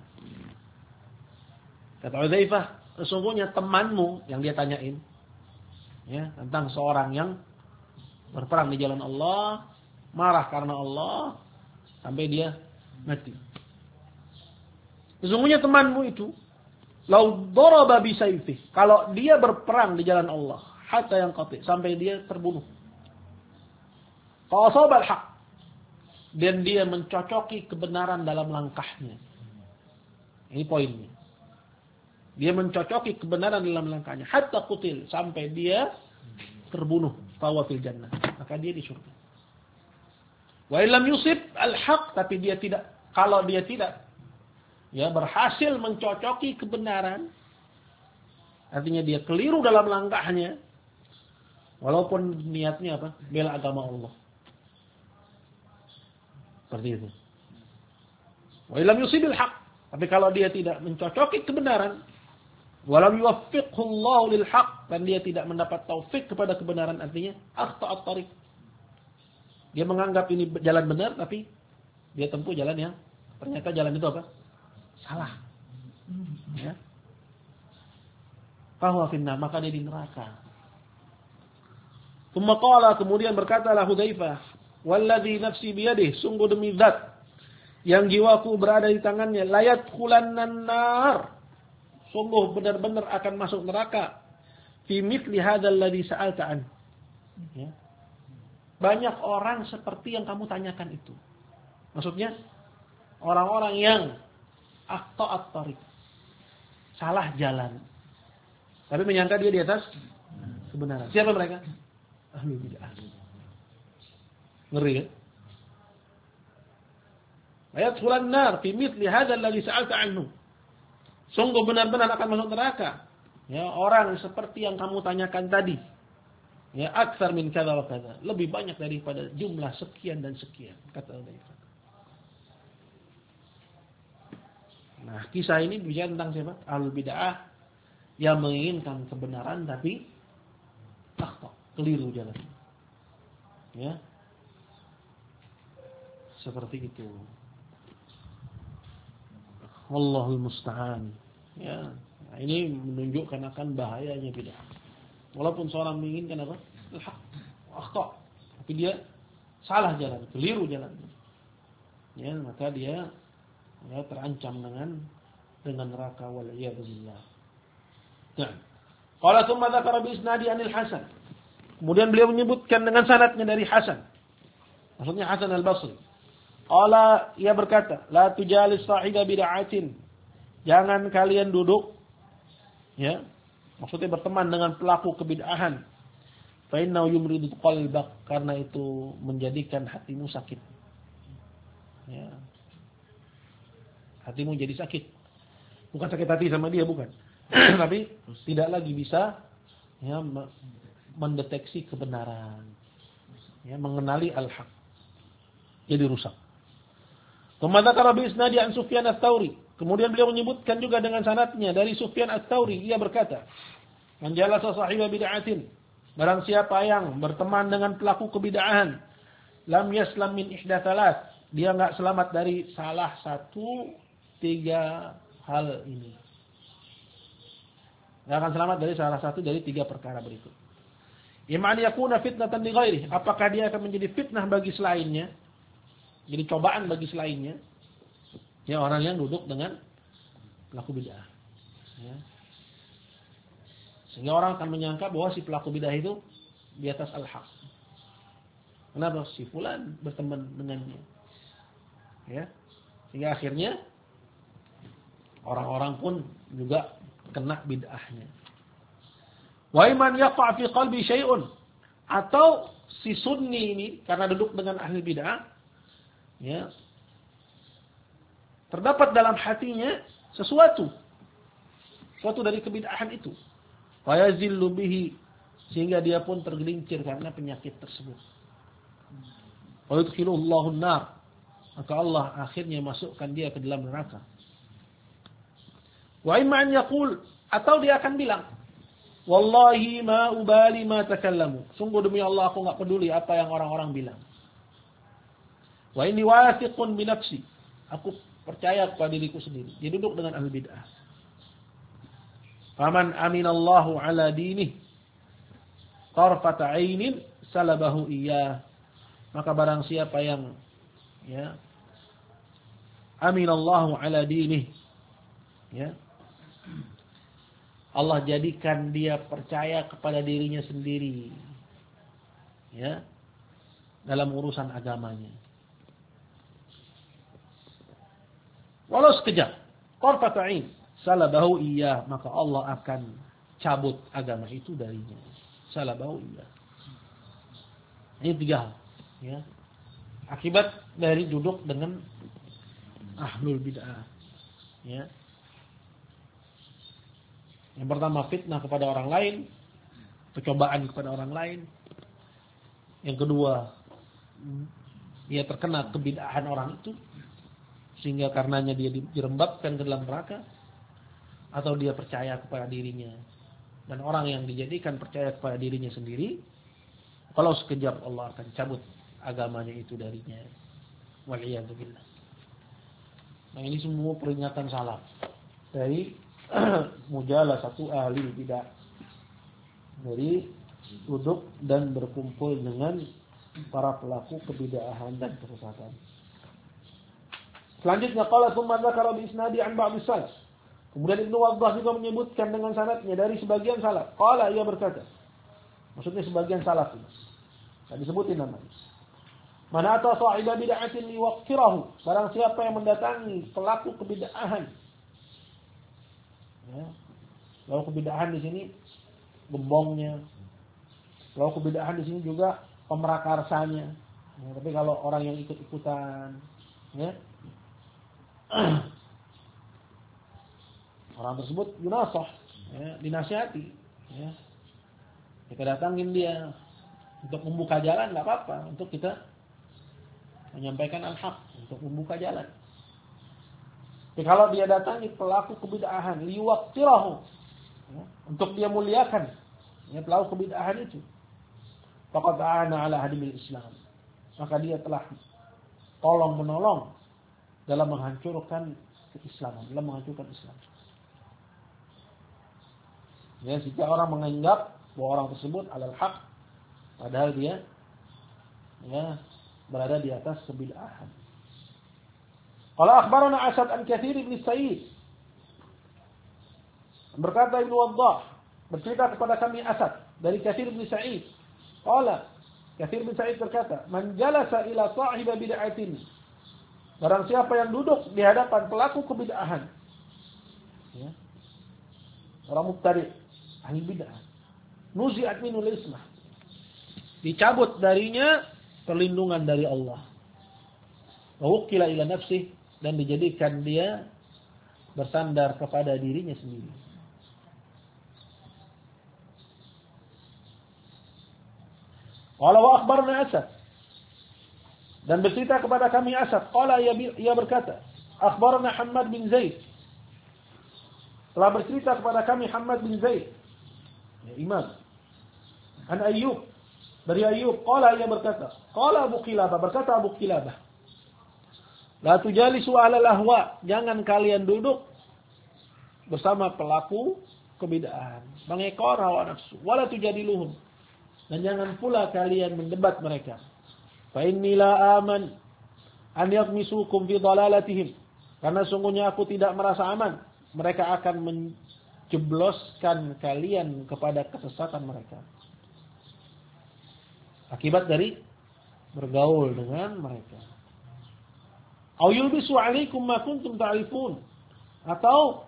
Kata Hudzaifah, sesungguhnya temanmu yang dia tanyain, ya, tentang seorang yang berperang di jalan Allah, marah karena Allah, sampai dia mati. Sesungguhnya temanmu itu, lau daraba bi sayfihi, kalau dia berperang di jalan Allah, hatta yang qati, sampai dia terbunuh. Fa asaba al-haq, dan dia mencocoki kebenaran dalam langkahnya. Ini poinnya. Dia mencocoki kebenaran dalam langkahnya, hatta qutil, sampai dia terbunuh, fawa fil jannah, maka dia di surga. Wa illam yusib al-haq, tapi dia tidak, kalau dia tidak, ya, berhasil mencocoki kebenaran, artinya dia keliru dalam langkahnya, walaupun niatnya apa? Bela agama Allah. Seperti itu. Wa illam yusib al-haq, tapi kalau dia tidak mencocoki kebenaran, walam yuwaffiqhu Allah lil haq, dan dia tidak mendapat taufik kepada kebenaran, artinya akhta'at tariq. Dia menganggap ini jalan benar, tapi dia tempuh jalan yang ternyata jalan itu apa? Salah. Ya. Fahuwa finnar, maka dia di neraka. Tsumma qala, kemudian berkatalah Hudzaifah, "Wallazi nafsi biyadihi, sungguh demi zat yang jiwaku berada di tangannya, la yadkhulannan nar, sungguh benar-benar akan masuk neraka, fi mithli hadzal ladzi sa'alta an, Ya. Banyak orang seperti yang kamu tanyakan itu. Maksudnya orang-orang yang akhta'at tariq, salah jalan. Tapi menyangka dia di atas kebenaran. Siapa mereka? Ahlul bid'ah. Ngeri kan? Ayadkhulan nar fi mithli hadzal ladzi sa'alta anhu. Sungguh benar-benar akan masuk neraka. Ya, orang seperti yang kamu tanyakan tadi. Ya, aktsar min kadza wa kadza. Lebih banyak daripada jumlah sekian dan sekian, kata Hudzaifah. Nah, kisah ini bicara tentang siapa? Ahlul bid'ah yang menginginkan kebenaran tapi keliru jalan. Ya. Seperti itu. Wallahul musta'an. Ya. Nah, ini menunjukkan akan bahayanya bid'ah. Walaupun seorang menginginkan apa? Al-haq, akhta', tapi dia salah jalan, keliru jalan. Ya, maka dia terancam dengan neraka wal iyad billah. Nah, qala tsumma dzakara bi isnadi anil Hasan. Kemudian beliau menyebutkan dengan sanadnya dari Hasan. Maksudnya Hasan al-Basri. Qala, ia berkata, la tujalis sahiba bid'atin. Jangan kalian duduk, ya, maksudnya berteman dengan pelaku kebid'ahan. Fa innahu yumridu qalbak, karena itu menjadikan hatimu sakit. Ya. Hatimu jadi sakit. Bukan sakit hati sama dia, bukan. Tapi tidak lagi bisa ya mendeteksi kebenaran. Ya, mengenali al-haq. Jadi rusak. Kemudian dzakara bi isnadi an Sufyan ats-Tsauri. Kemudian beliau menyebutkan juga dengan sanadnya dari Sufyan ats-Tsauri, ia berkata, "Man jalasa sahiba bid'atin." Barang siapa yang berteman dengan pelaku kebid'ahan, lam yaslam min ihda tsalas. Dia enggak selamat dari salah satu 3 hal ini. Enggak akan selamat dari salah satu dari 3 perkara berikut. Imma an yakuna fitnatan li ghairihi. Apakah dia akan menjadi fitnah bagi selainnya? Jadi cobaan bagi selainnya. Ya, orang yang duduk dengan pelaku bid'ah. Ya. Sehingga orang akan menyangka bahwa si pelaku bid'ah itu di atas al-haq. Kenapa? Si fulan berteman dengannya. Ya. Sehingga akhirnya orang-orang pun juga kena bid'ahnya. Wa iman yaqa' fi qalbi syai'un. Atau si sunni ini karena duduk dengan ahli bid'ah, ya, terdapat dalam hatinya sesuatu dari kebid'ahan itu. Wa yazillu bihi, sehingga dia pun tergelincir karena penyakit tersebut. Wa yudkhiluhu an-nar, maka Allah akhirnya masukkan dia ke dalam neraka. Wa imma an yaqul, atau dia akan bilang, wallahi ma ubali ma takallamu. Sungguh demi Allah aku enggak peduli apa yang orang-orang bilang. Wa inni wathiqun bi nafsi. Aku percaya kepada diriku sendiri. Dia duduk dengan ahli bid'ah. Faman aminallahu ala dinih tarfata 'ainin salabahu iyyah. Maka barang siapa yang ya aminallahu ala dinih, ya, Allah jadikan dia percaya kepada dirinya sendiri, ya, dalam urusan agamanya. Walau sekejap, tarfat 'ain, salabahu iyyah, maka Allah akan cabut agama itu darinya. Salabahu iyyah. Ini 3 hal, ya. Akibat dari duduk dengan ahlul bid'ah, ya. Yang pertama, fitnah kepada orang lain, percobaan kepada orang lain. Yang kedua, dia terkena kebid'ahan orang itu, sehingga karenanya dia dirembabkan ke dalam neraka. Atau dia percaya kepada dirinya. Dan orang yang dijadikan percaya kepada dirinya sendiri, kalau sekejap Allah akan cabut agamanya itu darinya. Wal'iyadu billah. Nah, ini semua peringatan salaf dari mujalah satu ahli bid'ah, dari duduk dan berkumpul dengan para pelaku kebid'ahan dan kesesatan. Selanjutnya qala tsumma dzakara bi isnadi an ba'd salaf. Kemudian Ibnu Waddah juga menyebutkan dengan sanadnya dari sebagian salaf. Qala, ia berkata, Maksudnya sebagian salafi. Tadi disebutin namanya. Man ata sahiba bid'atin liwaqtirahu. Barang siapa yang mendatangi pelaku kebid'ahan. Ya. Lalu kebid'ahan di sini gembongnya. Lalu kebid'ahan di sini juga pemerakarsanya. Ya, tapi kalau orang yang ikut-ikutan, ya, orang tersebut yunasah, ya, dinasihati, ya. Kita datangin dia untuk membuka jalan, nggak apa-apa, untuk kita menyampaikan al-haq, untuk membuka jalan. Tapi kalau dia datangi pelaku kebid'ahan, liwaqtirahu, ya, untuk dia muliakan, ya, pelaku kebid'ahan itu, faqad a'ana ala hadimil Islam, maka dia telah tolong menolong dalam menghancurkan keislaman, dalam menghancurkan Islam. Ya, jika orang menganggap bahwa orang tersebut adalah hak, padahal dia, ya, berada di atas kebid'ahan. Qala akhbarana Asad an Katsir bin Sa'id. Berkata Ibnu Waddah, bercerita kepada kami Asad dari Katsir bin Sa'id. Qala Katsir bin Sa'id berkata, "Man jalasa ila sahibi bid'atin." Barang siapa yang duduk di hadapan pelaku kebid'ahan. Ya. Orang mubtadi', ahli bid'ah. Nuzi'at minul ismah. Dicabut darinya perlindungan dari Allah. Wa wukila ila nafsih, dan dijadikan dia bersandar kepada dirinya sendiri. Qala wa akhbarna Asad, dan bercerita kepada kami Asad. Qala, ia berkata, akhbarna Hammad bin Zaid, telah bercerita kepada kami Hammad bin Zaid, ya, imam. An Ayyub, dari Ayyub. Qala, ia berkata, qala Abu Qilabah, berkata Abu Qilabah, la tujalisu ahlal ahwa, jangan kalian duduk bersama pelaku kebid'ahan, mengekor hawa nafsu, wala tujadiluhum, dan jangan pula kalian mendebat mereka. Fa inni la aman an yaghmisukum fi dalalatihim, karena sungguhnya aku tidak merasa aman mereka akan menjebloskan kalian kepada kesesatan mereka akibat dari bergaul dengan mereka. Au yulbisu 'alaikum ma kuntum ta'rifun, atau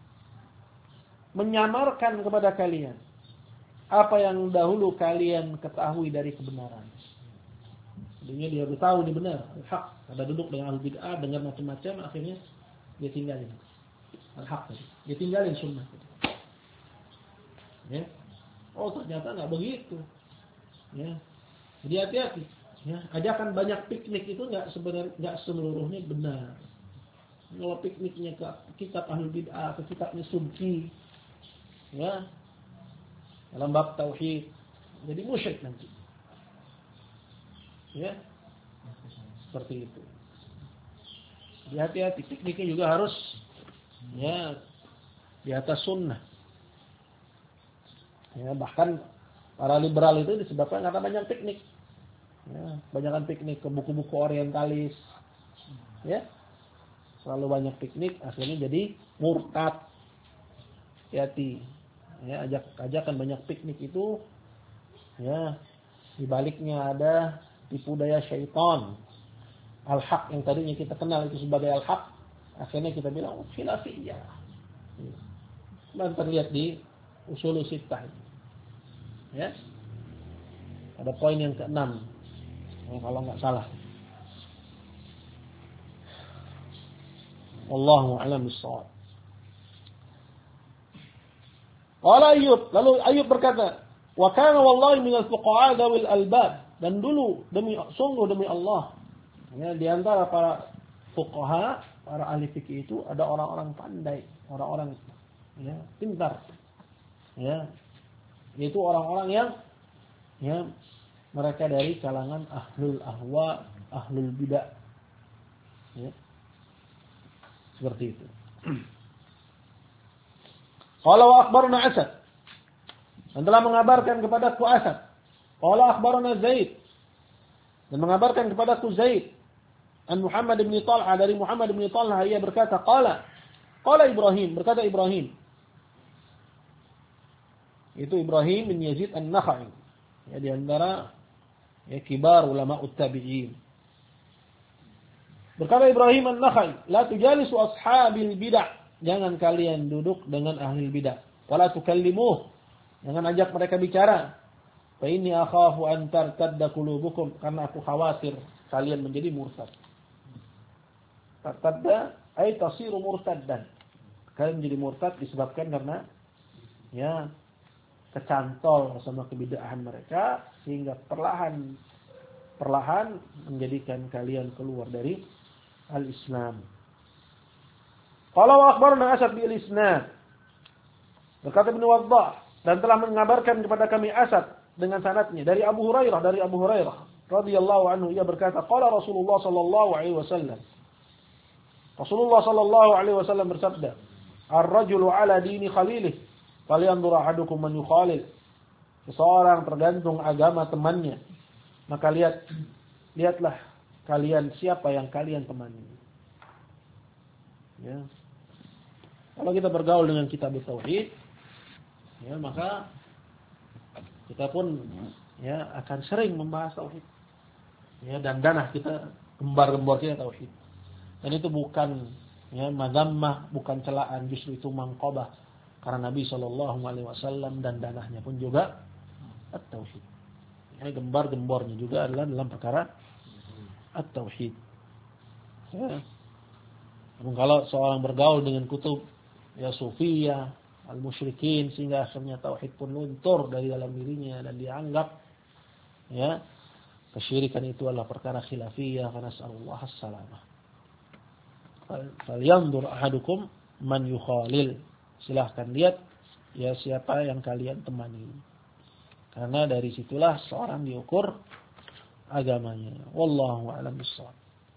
menyamarkan kepada kalian apa yang dahulu kalian ketahui dari kebenaran. Sebenarnya dia udah tahu ini benar, hak. Ada duduk dengan ahli bid'ah, dengar macam-macam, akhirnya dia tinggalin al-haq tadi. Dia tinggalin sunnah tadi. Ya. Oh, ternyata enggak begitu. Ya. Jadi hati-hati. Ya, ajakan banyak piknik itu enggak seluruhnya benar. Kalau pikniknya ke kitab ahli bid'ah, ke kitabnya Subki, ya, dalam bab tauhid, jadi musyrik nanti. Ya, seperti itu. Jadi hati-hati, pikniknya juga harus, ya, di atas sunnah. Ya, bahkan para liberal itu disebabkan karena banyak piknik. Ya, banyakan piknik ke buku-buku orientalis. Ya, selalu banyak piknik, akhirnya jadi murtad. Hati-hati. Ya, ajakan banyak piknik itu, ya, di baliknya ada tipu daya syaitan. Al-haq yang tadinya kita kenal itu sebagai al-haq, akhirnya kita bilang khilafiyah. Dan terlihat di usul sittah. Ya. Ada poin yang ke-6. Kalau enggak salah. Wallahu a'lam bissawab. Qala Ayyub, lalu Ayyub berkata, wa kana wallahi minal fuqaha dzawil albab, dan dulu sungguh demi Allah, ya, di antara para fuqaha, para ahli fikih itu ada orang-orang pandai, orang-orang, ya, pintar. Ya. Yaitu orang-orang yang, ya, mereka dari kalangan ahlul ahwa, ahlul bidah. Ya. Seperti itu. Qala wa akhbarana Asad, dan telah mengabarkan kepadaku Asad. Qala akhbarana Zaid, dan mengabarkan kepadaku Zaid an Muhammad bin Talha, dari Muhammad bin Talha, ia berkata, qala Ibrahim, berkata Ibrahim, itu Ibrahim bin Yazid an-Nakhai, Ya, di antara ya kibar ulama tabi'in. Berkata Ibrahim An-Nakhai, "La tujalisu ashabil bid'ah." Jangan kalian duduk dengan ahli bid'ah. Wala tukallimuh. Jangan ajak mereka bicara. Fa inni akhafu an tartadda qulubukum, karena aku khawatir kalian menjadi murtad. Tartadda ay tasiru murtaddan. Kalian menjadi murtad disebabkan karena ya kecantol sama kebid'ahan mereka sehingga perlahan menjadikan kalian keluar dari al-Islam. Qala wa akhbarana Asad bil isnad. Berkata Ibnu Waddah, dan telah mengabarkan kepada kami Asad dengan sanadnya dari Abu Hurairah radhiyallahu anhu, ia berkata qala Rasulullah sallallahu alaihi wasallam. Rasulullah sallallahu alaihi wasallam bersabda, "Ar-rajulu ala dini khalilih, falyanzur ahadukum man yukhalil." Seseorang tergantung agama temannya. Maka lihatlah kalian siapa yang kalian temani. Ya. Kalau kita bergaul dengan kitab tauhid, ya maka kita pun ya akan sering membahas tauhid. Ya, dan danah kita, gembar-gembor kita tauhid. Dan itu bukan ya madzamah, bukan celaan, justru itu mangqabah. Karena Nabi sallallahu alaihi wasallam dan danahnya pun juga at-tauhid. Ya, gembar-gembornya juga adalah dalam perkara at-tauhid. Ya. Namun kalau seorang bergaul dengan kutub ya sufiyah, al-musyrikin, sehingga akhirnya tauhid pun luntur dari dalam dirinya dan dianggap ya kesyirikan itu adalah perkara khilafiyah, karena nasallallahu as-salamah. Falyanzur ahadukum man yukhalil. Silahkan lihat ya siapa yang kalian temani. Karena dari situlah seorang diukur agamanya. Wallahu a'lam bishawab.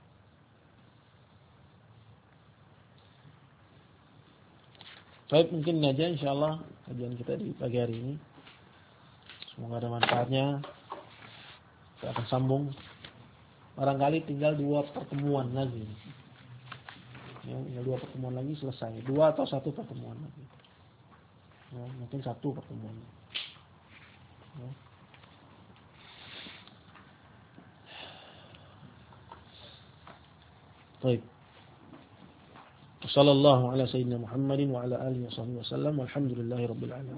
Baik, mungkin aja insyaallah kajian kita di pagi hari ini. Semoga ada manfaatnya. Kita akan sambung. Barangkali tinggal 2 pertemuan lagi. Ya, tinggal 2 pertemuan lagi selesai. 2 atau 1 pertemuan lagi. Ya, mungkin 1 pertemuan. Ya. Baik. Wassallallahu ala sayyidina Muhammadin wa ala alihi wa sahbihi wasallam. Walhamdulillahirabbil alamin.